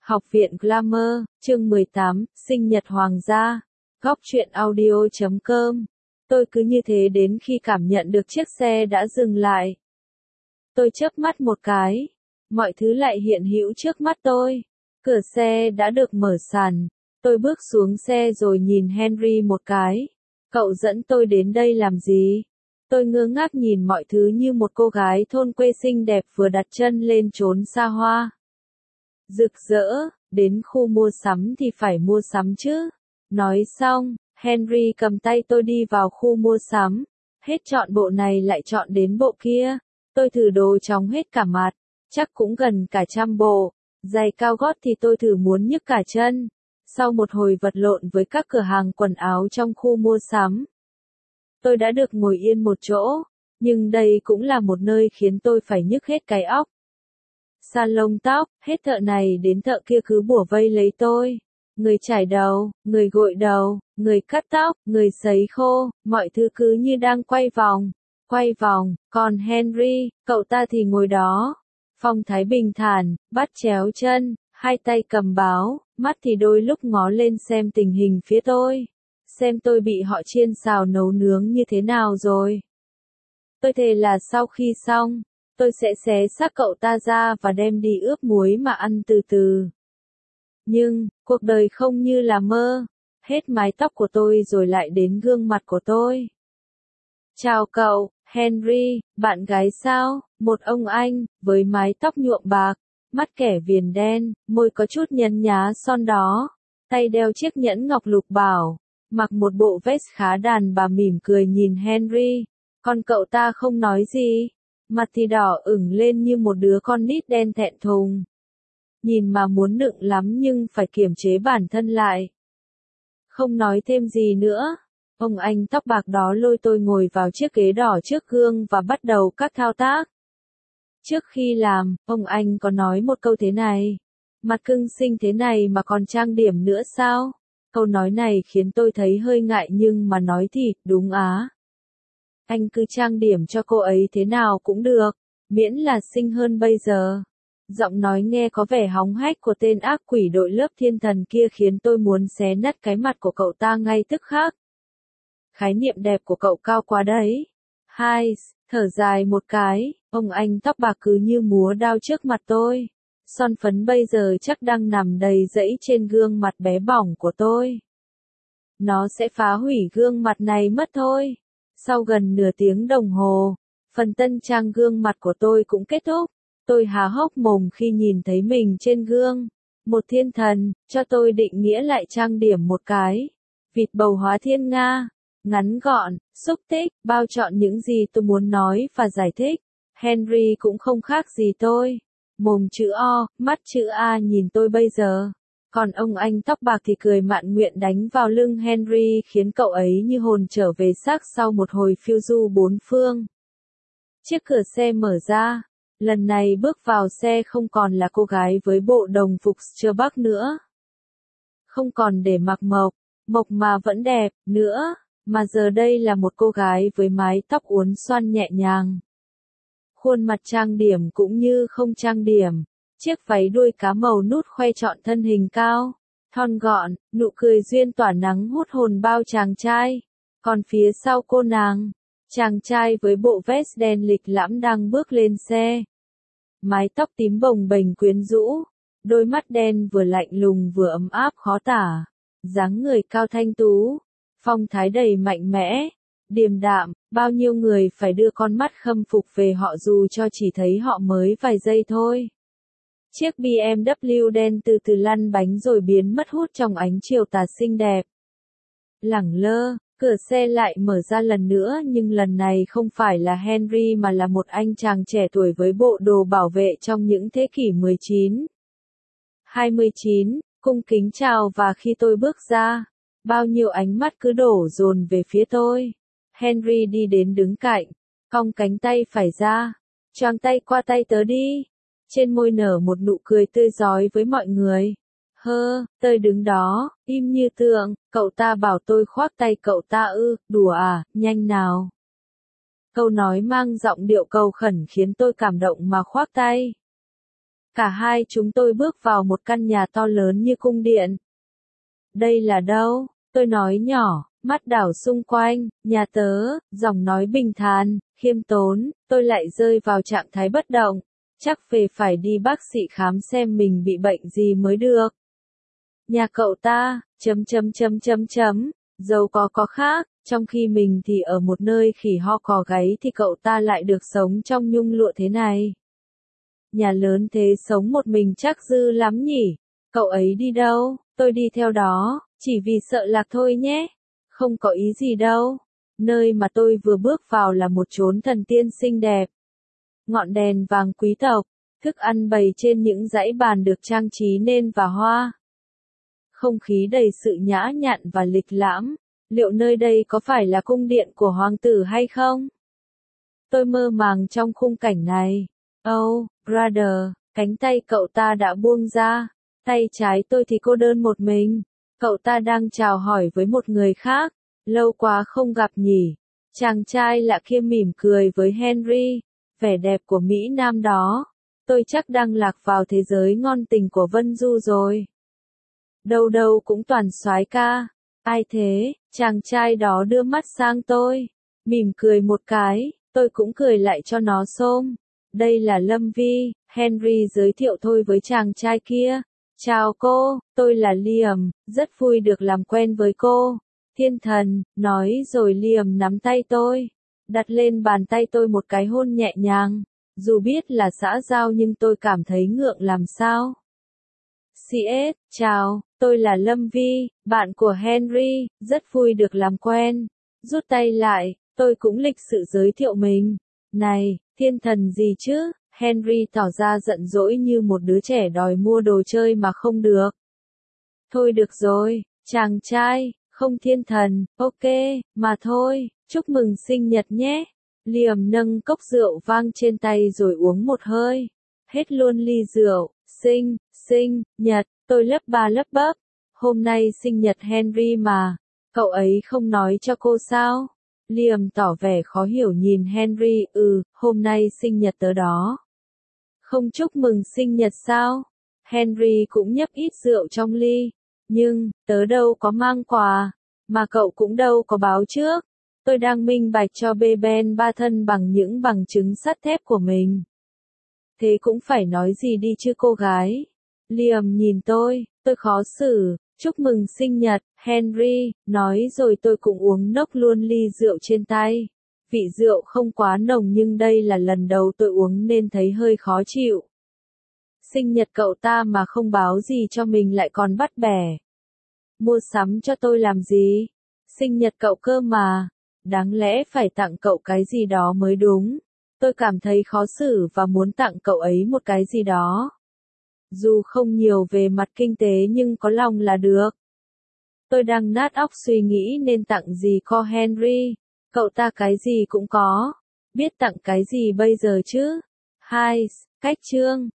Học viện Glamour, chương 18, sinh nhật hoàng gia. Góc truyện audio.com. Tôi cứ như thế đến khi cảm nhận được chiếc xe đã dừng lại. Tôi chớp mắt một cái, mọi thứ lại hiện hữu trước mắt tôi. Cửa xe đã được mở sàn. Tôi bước xuống xe rồi nhìn Henry một cái. Cậu dẫn tôi đến đây làm gì? Tôi ngơ ngác nhìn mọi thứ như một cô gái thôn quê xinh đẹp vừa đặt chân lên chốn xa hoa. Rực rỡ, đến khu mua sắm thì phải mua sắm chứ. Nói xong, Henry cầm tay tôi đi vào khu mua sắm. Hết chọn bộ này lại chọn đến bộ kia. Tôi thử đồ chóng hết cả mặt, chắc cũng gần cả 100 bộ. Giày cao gót thì tôi thử muốn nhức cả chân. Sau một hồi vật lộn với các cửa hàng quần áo trong khu mua sắm, tôi đã được ngồi yên một chỗ, nhưng đây cũng là một nơi khiến tôi phải nhức hết cái óc. Salon tóc, hết thợ này đến thợ kia cứ bủa vây lấy tôi. Người chải đầu, người gội đầu, người cắt tóc, người sấy khô, mọi thứ cứ như đang quay vòng, còn Henry, cậu ta thì ngồi đó. Phong thái bình thản, bắt chéo chân, hai tay cầm báo, mắt thì đôi lúc ngó lên xem tình hình phía tôi. Xem tôi bị họ chiên xào nấu nướng như thế nào rồi. Tôi thề là sau khi xong, tôi sẽ xé xác cậu ta ra và đem đi ướp muối mà ăn từ từ. Nhưng, cuộc đời không như là mơ. Hết mái tóc của tôi rồi lại đến gương mặt của tôi. Chào cậu, Henry, bạn gái sao? Một ông anh, với mái tóc nhuộm bạc, mắt kẻ viền đen, môi có chút nhấn nhá son đó, tay đeo chiếc nhẫn ngọc lục bảo, mặc một bộ vest khá đàn bà mỉm cười nhìn Henry. Còn cậu ta không nói gì, mặt thì đỏ ửng lên như một đứa con nít đen thẹn thùng. Nhìn mà muốn nựng lắm nhưng phải kiềm chế bản thân lại. Không nói thêm gì nữa, ông anh tóc bạc đó lôi tôi ngồi vào chiếc ghế đỏ trước gương và bắt đầu các thao tác. Trước khi làm, ông anh có nói một câu thế này: mặt cưng xinh thế này mà còn trang điểm nữa sao? Câu nói này khiến tôi thấy hơi ngại nhưng mà nói thì, đúng á. Anh cứ trang điểm cho cô ấy thế nào cũng được, miễn là xinh hơn bây giờ. Giọng nói nghe có vẻ hóng hách của tên ác quỷ đội lớp thiên thần kia khiến tôi muốn xé nát cái mặt của cậu ta ngay tức khắc. Khái niệm đẹp của cậu cao quá đấy. Hai, thở dài một cái, ông anh tóc bạc cứ như múa đao trước mặt tôi. Son phấn bây giờ chắc đang nằm đầy rẫy trên gương mặt bé bỏng của tôi. Nó sẽ phá hủy gương mặt này mất thôi. Sau gần nửa tiếng đồng hồ, phần tân trang gương mặt của tôi cũng kết thúc. Tôi há hốc mồm khi nhìn thấy mình trên gương. Một thiên thần, cho tôi định nghĩa lại trang điểm một cái. Vịt bầu hóa thiên nga. Ngắn gọn, xúc tích, bao trọn những gì tôi muốn nói và giải thích. Henry cũng không khác gì tôi. Mồm chữ O, mắt chữ A nhìn tôi bây giờ. Còn ông anh tóc bạc thì cười mạn nguyện đánh vào lưng Henry khiến cậu ấy như hồn trở về xác sau một hồi phiêu du bốn phương. Chiếc cửa xe mở ra. Lần này bước vào xe không còn là cô gái với bộ đồng phục Stir Bắc nữa. Không còn để mặc mộc mà vẫn đẹp, nữa, mà giờ đây là một cô gái với mái tóc uốn xoăn nhẹ nhàng. Khuôn mặt trang điểm cũng như không trang điểm. Chiếc váy đuôi cá màu nút khoe trọn thân hình cao, thon gọn, nụ cười duyên tỏa nắng hút hồn bao chàng trai. Còn phía sau cô nàng, chàng trai với bộ vest đen lịch lãm đang bước lên xe. Mái tóc tím bồng bềnh quyến rũ, đôi mắt đen vừa lạnh lùng vừa ấm áp khó tả, dáng người cao thanh tú, phong thái đầy mạnh mẽ, điềm đạm, bao nhiêu người phải đưa con mắt khâm phục về họ dù cho chỉ thấy họ mới vài giây thôi. Chiếc BMW đen từ từ lăn bánh rồi biến mất hút trong ánh chiều tà xinh đẹp. Lẳng lơ, cửa xe lại mở ra lần nữa nhưng lần này không phải là Henry mà là một anh chàng trẻ tuổi với bộ đồ bảo vệ trong những thế kỷ 19. 29, cung kính chào và khi tôi bước ra, bao nhiêu ánh mắt cứ đổ dồn về phía tôi. Henry đi đến đứng cạnh, cong cánh tay phải ra, choàng tay qua tay tớ đi. Trên môi nở một nụ cười tươi rói với mọi người. Tôi đứng đó, im như tượng, cậu ta bảo tôi khoác tay cậu ta đùa à, nhanh nào. Câu nói mang giọng điệu cầu khẩn khiến tôi cảm động mà khoác tay. Cả hai chúng tôi bước vào một căn nhà to lớn như cung điện. Đây là đâu? Tôi nói nhỏ, mắt đảo xung quanh, nhà tớ, giọng nói bình thản, khiêm tốn, tôi lại rơi vào trạng thái bất động. Chắc về phải đi bác sĩ khám xem mình bị bệnh gì mới được. Nhà cậu ta, dầu có khác, trong khi mình thì ở một nơi khỉ ho cò gáy thì cậu ta lại được sống trong nhung lụa thế này. Nhà lớn thế sống một mình chắc dư lắm nhỉ? Cậu ấy đi đâu? Tôi đi theo đó, chỉ vì sợ lạc thôi nhé. Không có ý gì đâu. Nơi mà tôi vừa bước vào là một chốn thần tiên xinh đẹp. Ngọn đèn vàng quý tộc, thức ăn bày trên những dãy bàn được trang trí nên và hoa. Không khí đầy sự nhã nhặn và lịch lãm. Liệu nơi đây có phải là cung điện của hoàng tử hay không? Tôi mơ màng trong khung cảnh này. Oh, brother, cánh tay cậu ta đã buông ra. Tay trái tôi thì cô đơn một mình. Cậu ta đang chào hỏi với một người khác. Lâu quá không gặp nhỉ. Chàng trai lạ kia mỉm cười với Henry. Vẻ đẹp của Mỹ Nam đó. Tôi chắc đang lạc vào thế giới ngon tình của Vân Du rồi. Đâu đâu cũng toàn soái ca. Ai thế? Chàng trai đó đưa mắt sang tôi. Mỉm cười một cái. Tôi cũng cười lại cho nó xôm. Đây là Lâm Vi. Henry giới thiệu tôi với chàng trai kia. Chào cô, tôi là Liam, rất vui được làm quen với cô. Thiên thần, nói rồi Liam nắm tay tôi. Đặt lên bàn tay tôi một cái hôn nhẹ nhàng. Dù biết là xã giao nhưng tôi cảm thấy ngượng làm sao. CS, chào, tôi là Lâm Vi, bạn của Henry, rất vui được làm quen. Rút tay lại, tôi cũng lịch sự giới thiệu mình. Này, thiên thần gì chứ? Henry tỏ ra giận dỗi như một đứa trẻ đòi mua đồ chơi mà không được. Thôi được rồi, chàng trai, không thiên thần, ok, mà thôi, chúc mừng sinh nhật nhé. Liam nâng cốc rượu vang trên tay rồi uống một hơi. Hết luôn ly rượu, sinh nhật, tôi lấp ba lấp bấp. Hôm nay sinh nhật Henry mà, cậu ấy không nói cho cô sao? Liam tỏ vẻ khó hiểu nhìn Henry, hôm nay sinh nhật tớ đó. Không chúc mừng sinh nhật sao? Henry cũng nhấp ít rượu trong ly. Nhưng, tớ đâu có mang quà, mà cậu cũng đâu có báo trước. Tôi đang minh bạch cho Ben ba thân bằng những bằng chứng sắt thép của mình. Thế cũng phải nói gì đi chứ cô gái. Liam nhìn tôi khó xử. Chúc mừng sinh nhật, Henry, nói rồi tôi cũng uống nốc luôn ly rượu trên tay. Vị rượu không quá nồng nhưng đây là lần đầu tôi uống nên thấy hơi khó chịu. Sinh nhật cậu ta mà không báo gì cho mình lại còn bắt bẻ. Mua sắm cho tôi làm gì? Sinh nhật cậu cơ mà. Đáng lẽ phải tặng cậu cái gì đó mới đúng. Tôi cảm thấy khó xử và muốn tặng cậu ấy một cái gì đó. Dù không nhiều về mặt kinh tế nhưng có lòng là được. Tôi đang nát óc suy nghĩ nên tặng gì cho Henry. Cậu ta cái gì cũng có. Biết tặng cái gì bây giờ chứ? Cách chương.